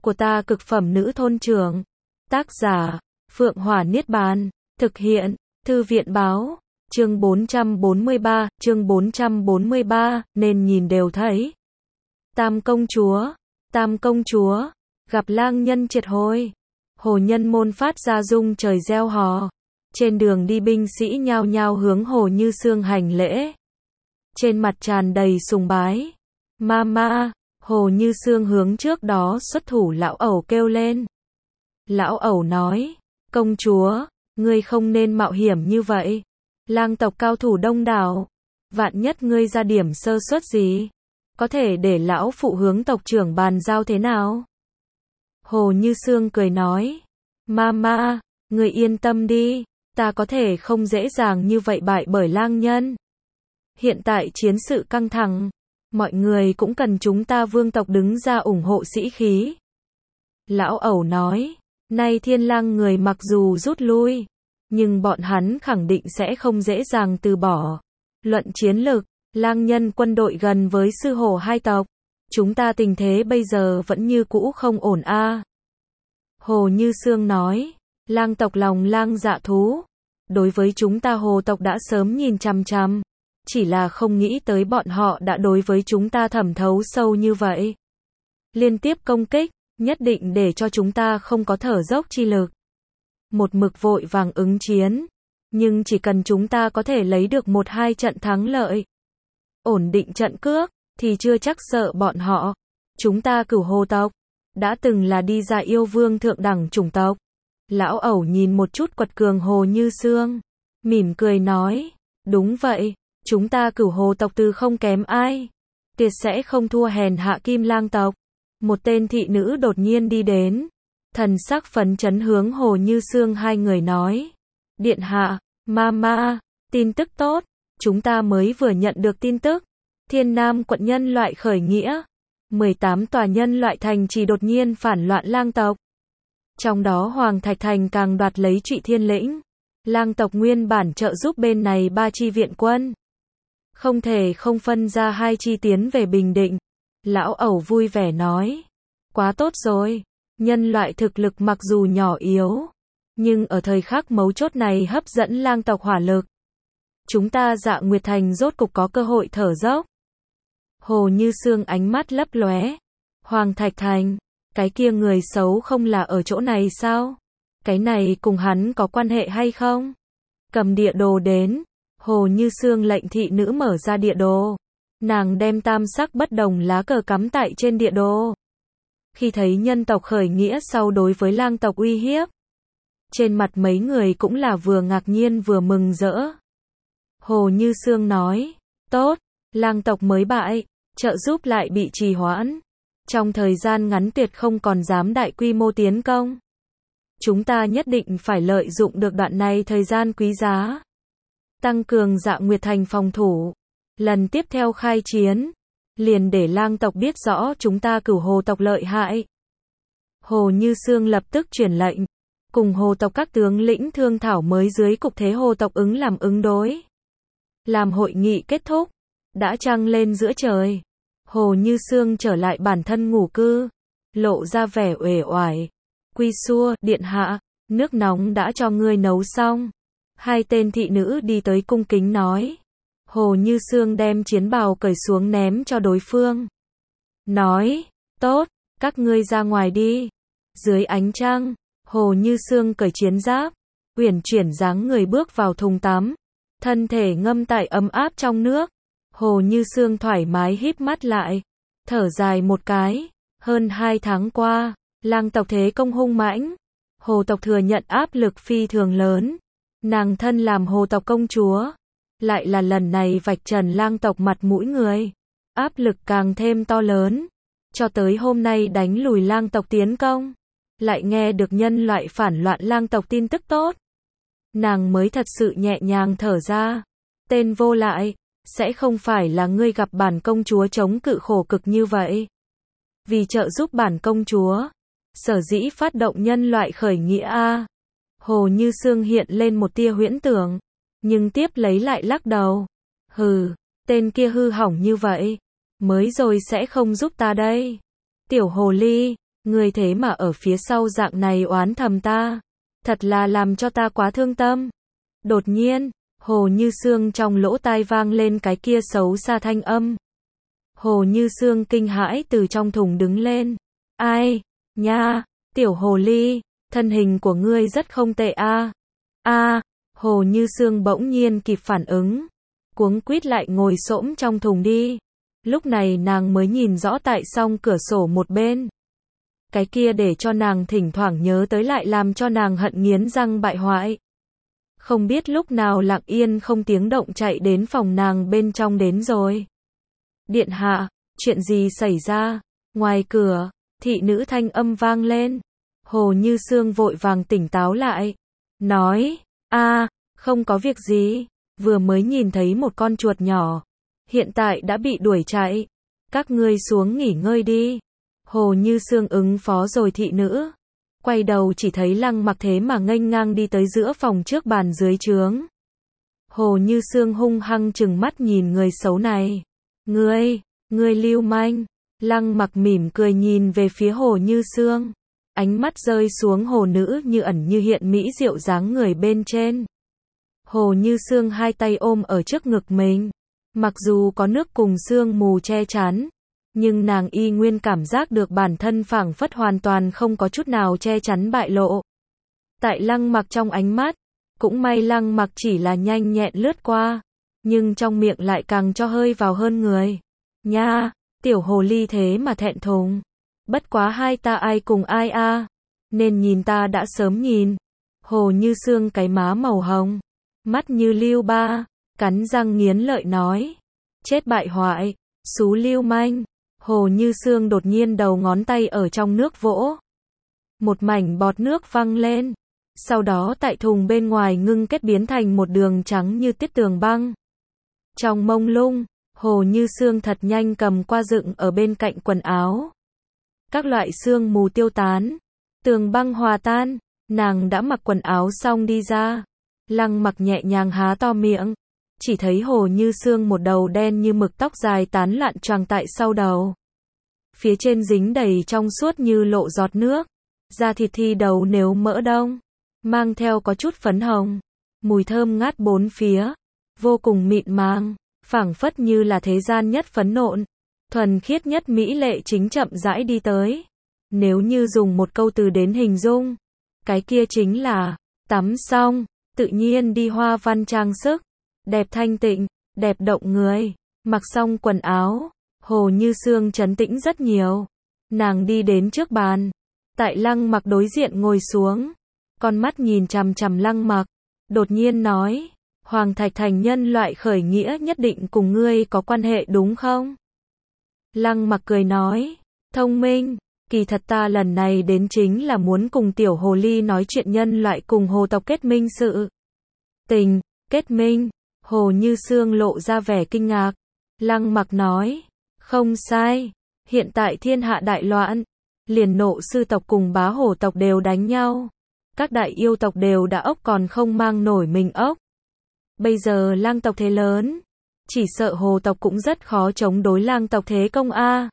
của ta cực phẩm nữ thôn trưởng. Tác giả, Phượng Hỏa Niết Bàn. Thực hiện, Thư viện Báo. Chương 443, nên nhìn đều thấy. Tam công chúa, gặp lang nhân triệt hồi. Hồ Nhân Môn phát ra rung trời reo hò. Trên đường đi binh sĩ nhao nhao hướng Hồ Như Xương hành lễ. Trên mặt tràn đầy sùng bái. Mama, Hồ Như Xương hướng trước đó xuất thủ lão ẩu kêu lên. Lão ẩu nói, công chúa, ngươi không nên mạo hiểm như vậy. Lang tộc cao thủ đông đảo. Vạn nhất ngươi ra điểm sơ suất gì, có thể để lão phụ hướng tộc trưởng bàn giao thế nào? Hồ Như Xương cười nói, Mama, ngươi yên tâm đi, ta có thể không dễ dàng như vậy bại bởi lang nhân. Hiện tại chiến sự căng thẳng, mọi người cũng cần chúng ta vương tộc đứng ra ủng hộ sĩ khí. Lão ẩu nói, nay Thiên Lang người mặc dù rút lui, nhưng bọn hắn khẳng định sẽ không dễ dàng từ bỏ. Luận chiến lực, lang nhân quân đội gần với sư hổ hai tộc. Chúng ta tình thế bây giờ vẫn như cũ không ổn a. Hồ Như Xương nói, lang tộc lòng lang dạ thú. Đối với chúng ta hồ tộc đã sớm nhìn chằm chằm. Chỉ là không nghĩ tới bọn họ đã đối với chúng ta thẩm thấu sâu như vậy. Liên tiếp công kích, nhất định để cho chúng ta không có thở dốc chi lực. Một mực vội vàng ứng chiến. Nhưng chỉ cần chúng ta có thể lấy được 1-2 trận thắng lợi, ổn định trận cước, thì chưa chắc sợ bọn họ. Chúng ta Cửu Hồ tộc, đã từng là đi ra yêu vương thượng đẳng chủng tộc. Lão ẩu nhìn một chút quật cường Hồ Như Xương, mỉm cười nói, đúng vậy, chúng ta Cửu Hồ tộc từ không kém ai. Tuyệt sẽ không thua hèn hạ Kim Lang tộc. Một tên thị nữ đột nhiên đi đến. Thần sắc phấn chấn hướng Hồ Như Xương hai người nói. Điện hạ, Mama, tin tức tốt. Chúng ta mới vừa nhận được tin tức. Thiên Nam quận nhân loại khởi nghĩa. 18 tòa nhân loại thành trì đột nhiên phản loạn lang tộc. Trong đó Hoàng Thạch Thành càng đoạt lấy Trụy Thiên lĩnh. Lang tộc nguyên bản trợ giúp bên này 3 chi viện quân. Không thể không phân ra 2 chi tiến về Bình Định. Lão ẩu vui vẻ nói. Quá tốt rồi. Nhân loại thực lực mặc dù nhỏ yếu, nhưng ở thời khắc mấu chốt này hấp dẫn lang tộc hỏa lực. Chúng ta Dạ Nguyệt Thành rốt cục có cơ hội thở dốc. Hồ Như Xương ánh mắt lấp lóe. Hoàng Thạch Thành, cái kia người xấu không là ở chỗ này sao? Cái này cùng hắn có quan hệ hay không? Cầm địa đồ đến. Hồ Như Xương lệnh thị nữ mở ra địa đồ. Nàng đem tam sắc bất đồng lá cờ cắm tại trên địa đồ. Khi thấy nhân tộc khởi nghĩa sau đối với lang tộc uy hiếp, trên mặt mấy người cũng là vừa ngạc nhiên vừa mừng rỡ. Hồ Như Xương nói, tốt, lang tộc mới bại, trợ giúp lại bị trì hoãn. Trong thời gian ngắn tuyệt không còn dám đại quy mô tiến công. Chúng ta nhất định phải lợi dụng được đoạn này thời gian quý giá. Tăng cường Dạ Nguyệt Thành phòng thủ. Lần tiếp theo khai chiến, liền để lang tộc biết rõ chúng ta Cửu Hồ tộc lợi hại. Hồ Như Xương lập tức truyền lệnh, cùng hồ tộc các tướng lĩnh thương thảo mới dưới cục thế hồ tộc làm ứng đối. Làm hội nghị kết thúc, đã trăng lên giữa trời. Hồ Như Xương trở lại bản thân ngủ cư, lộ ra vẻ uể oải. Quy xua, điện hạ, nước nóng đã cho ngươi nấu xong. Hai tên thị nữ đi tới cung kính nói. Hồ Như Xương đem chiến bào cởi xuống ném cho đối phương. Nói, tốt, các ngươi ra ngoài đi. Dưới ánh trăng, Hồ Như Xương cởi chiến giáp, uyển chuyển dáng người bước vào thùng tắm. Thân thể ngâm tại ấm áp trong nước. Hồ Như Xương thoải mái híp mắt lại, thở dài một cái. Hơn 2 tháng qua, lang tộc thế công hung mãnh. Hồ tộc thừa nhận áp lực phi thường lớn. Nàng thân làm hồ tộc công chúa, lại là lần này vạch trần lang tộc mặt mũi người. Áp lực càng thêm to lớn. Cho tới hôm nay đánh lùi lang tộc tiến công, lại nghe được nhân loại phản loạn lang tộc tin tức tốt. Nàng mới thật sự nhẹ nhàng thở ra. Tên vô lại, sẽ không phải là ngươi gặp bản công chúa chống cự khổ cực như vậy. Vì trợ giúp bản công chúa, sở dĩ phát động nhân loại khởi nghĩa a. Hồ Như Xương hiện lên một tia huyễn tưởng, nhưng tiếp lấy lại lắc đầu. Hừ, tên kia hư hỏng như vậy, mới rồi sẽ không giúp ta đây. Tiểu hồ ly, Ngươi thế mà ở phía sau dạng này oán thầm ta. Thật là làm cho ta quá thương tâm. Đột nhiên, Hồ Như Sương trong lỗ tai vang lên cái kia xấu xa thanh âm. Hồ Như Sương kinh hãi từ trong thùng đứng lên. Ai, nha, tiểu hồ ly, thân hình của ngươi rất không tệ a. Hồ Như Sương bỗng nhiên kịp phản ứng. Cuống quýt lại ngồi xổm trong thùng đi. Lúc này nàng mới nhìn rõ tại song cửa sổ một bên. Cái kia để cho nàng thỉnh thoảng nhớ tới lại làm cho nàng hận nghiến răng bại hoại. Không biết lúc nào lặng yên không tiếng động chạy đến phòng nàng bên trong đến rồi. Điện hạ, chuyện gì xảy ra? Ngoài cửa, thị nữ thanh âm vang lên. Hồ Như Sương vội vàng tỉnh táo lại. Nói, không có việc gì. Vừa mới nhìn thấy một con chuột nhỏ. Hiện tại đã bị đuổi chạy. Các ngươi xuống nghỉ ngơi đi. Hồ Như Sương ứng phó rồi thị nữ. Quay đầu chỉ thấy Lăng Mặc thế mà nghênh ngang đi tới giữa phòng trước bàn dưới trướng. Hồ Như Sương hung hăng trừng mắt nhìn người xấu này. Ngươi lưu manh. Lăng Mặc mỉm cười nhìn về phía Hồ Như Sương. Ánh mắt rơi xuống hồ nữ như ẩn như hiện mỹ diệu dáng người bên trên. Hồ Như Sương hai tay ôm ở trước ngực mình. Mặc dù có nước cùng sương mù che chắn, nhưng nàng y nguyên cảm giác được bản thân phảng phất hoàn toàn không có chút nào che chắn bại lộ. Tại Lăng Mặc trong ánh mắt, cũng may Lăng Mặc chỉ là nhanh nhẹn lướt qua, nhưng trong miệng lại càng cho hơi vào hơn người. Nha, tiểu hồ ly thế mà thẹn thùng. Bất quá hai ta ai cùng ai a, nên nhìn ta đã sớm nhìn. Hồ Như Sương cái má màu hồng, mắt như lưu ba, cắn răng nghiến lợi nói. Chết bại hoại, xú lưu manh. Hồ Như Sương đột nhiên đầu ngón tay ở trong nước vỗ. Một mảnh bọt nước văng lên. Sau đó tại thùng bên ngoài ngưng kết biến thành một đường trắng như tiết tường băng. Trong mông lung, Hồ Như Sương thật nhanh cầm qua dựng ở bên cạnh quần áo. Các loại sương mù tiêu tán, tường băng hòa tan, nàng đã mặc quần áo xong đi ra. Lăng Mặc nhẹ nhàng há to miệng, chỉ thấy Hồ Như Sương một đầu đen như mực tóc dài tán loạn choàng tại sau đầu. Phía trên dính đầy trong suốt như lộ giọt nước, da thịt thi đầu nếu mỡ đông, mang theo có chút phấn hồng, mùi thơm ngát bốn phía, vô cùng mịn màng, phảng phất như là thế gian nhất phấn nộn, thuần khiết nhất mỹ lệ chính chậm rãi đi tới. Nếu như dùng một câu từ đến hình dung, cái kia chính là tắm xong, tự nhiên đi hoa văn trang sức, đẹp thanh tịnh, đẹp động người. Mặc xong quần áo, Hồ Như Sương trấn tĩnh rất nhiều. Nàng đi đến trước bàn, tại Lăng Mặc đối diện ngồi xuống, con mắt nhìn chằm chằm Lăng Mặc, đột nhiên nói, Hoàng Thạch Thành nhân loại khởi nghĩa nhất định cùng ngươi có quan hệ đúng không? Lăng Mặc cười nói, thông minh, kỳ thật ta lần này đến chính là muốn cùng tiểu hồ ly nói chuyện nhân loại cùng hồ tộc kết minh sự tình. Kết minh? Hồ Như Sương lộ ra vẻ kinh ngạc. Lăng Mặc nói, không sai, hiện tại thiên hạ đại loạn, liền Nộ sư tộc cùng Bá Hổ tộc đều đánh nhau, các đại yêu tộc đều đã ốc còn không mang nổi mình ốc. Bây giờ lang tộc thế lớn, chỉ sợ hồ tộc cũng rất khó chống đối lang tộc thế công a.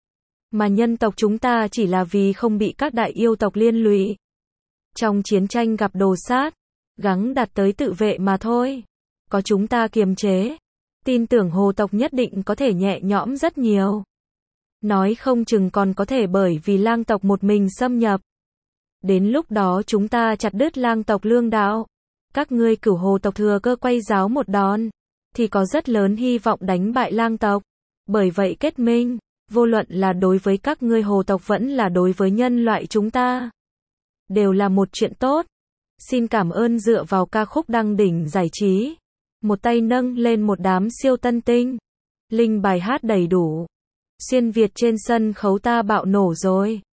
Mà nhân tộc chúng ta chỉ là vì không bị các đại yêu tộc liên lụy trong chiến tranh gặp đồ sát, gắng đạt tới tự vệ mà thôi. Có chúng ta kiềm chế, tin tưởng hồ tộc nhất định có thể nhẹ nhõm rất nhiều. Nói không chừng còn có thể bởi vì lang tộc một mình xâm nhập. Đến lúc đó chúng ta chặt đứt lang tộc lương đạo. Các ngươi Cửu Hồ tộc thừa cơ quay giáo một đòn, thì có rất lớn hy vọng đánh bại lang tộc. Bởi vậy kết minh, vô luận là đối với các ngươi hồ tộc vẫn là đối với nhân loại chúng ta, đều là một chuyện tốt. Xin cảm ơn dựa vào ca khúc Đăng Đỉnh giải trí. Một tay nâng lên một đám siêu tân tinh. Link bài hát đầy đủ. Xuyên Việt trên sân khấu ta bạo nổ rồi.